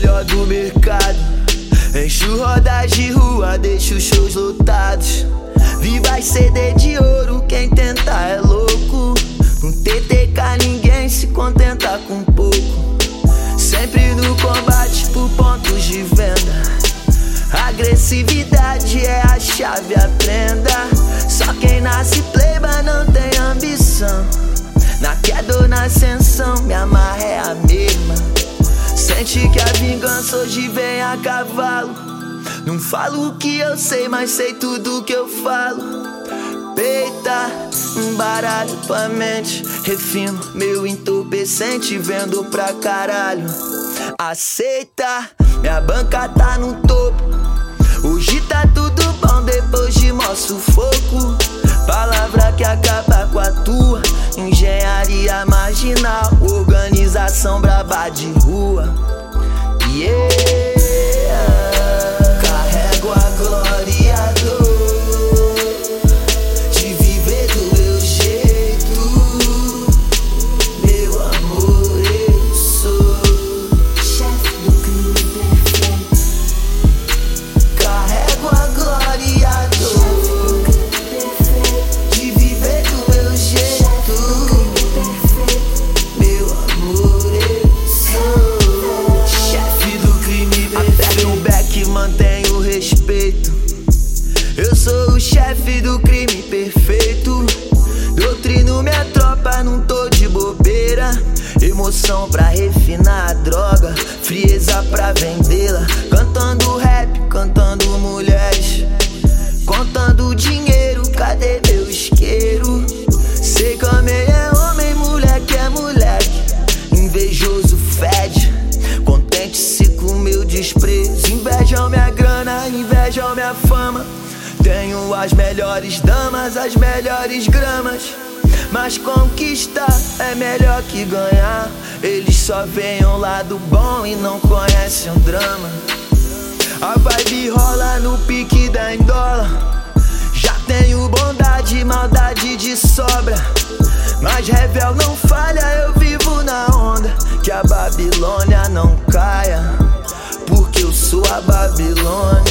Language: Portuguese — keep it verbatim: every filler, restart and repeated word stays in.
melhor do mercado. Encho rodas de rua, deixo shows lotados. Viva as C D de ouro, quem tentar é louco. No T T K ninguém se contenta com pouco. Sempre no combate por pontos de venda. Agressividade é a chave, aprenda. Só quem nasce playboy não tem ambição. Na queda ou na ascensão, minha marra é a mesma. Sente que a vingança hoje vem a cavalo. Não falo o que eu sei, mas sei tudo que eu falo. Peita, um baralho pra mente. Refino meu entorpecente, vendo pra caralho. Aceita, minha banca tá no topo. Hoje tá tudo bom, depois de mó sufoco. Palavra que acaba com a tua. Engenharia marginal, organização braba de rua. Yeah. Carrego a glória e a dor de viver do meu jeito. Meu amor, eu sou chefe do crime perfeito. Carrego a glória e a dor de viver do meu jeito. Meu amor, eu sou chefe do crime perfeito. Até no back mantenho respeito. Eu sou o chefe do crime perfeito. Doutrino minha tropa, não tô de bobeira. Emoção pra refinar a droga, frieza pra vendê-la. Cantando rap, cantando mulheres, contando dinheiro, cadê meu isqueiro? Sei que homem é homem, moleque é moleque. Invejoso fede, contente-se com meu desprezo. Invejam minha grana, invejam minha fama. Tenho as melhores damas, as melhores gramas. Mas conquistar é melhor que ganhar. Eles só veem o lado bom e não conhecem o drama. A vibe rola no pique da indola. Já tenho bondade e maldade de sobra. Mas revel não falha, eu vivo na onda. Que a Babilônia não caia, porque eu sou a Babilônia.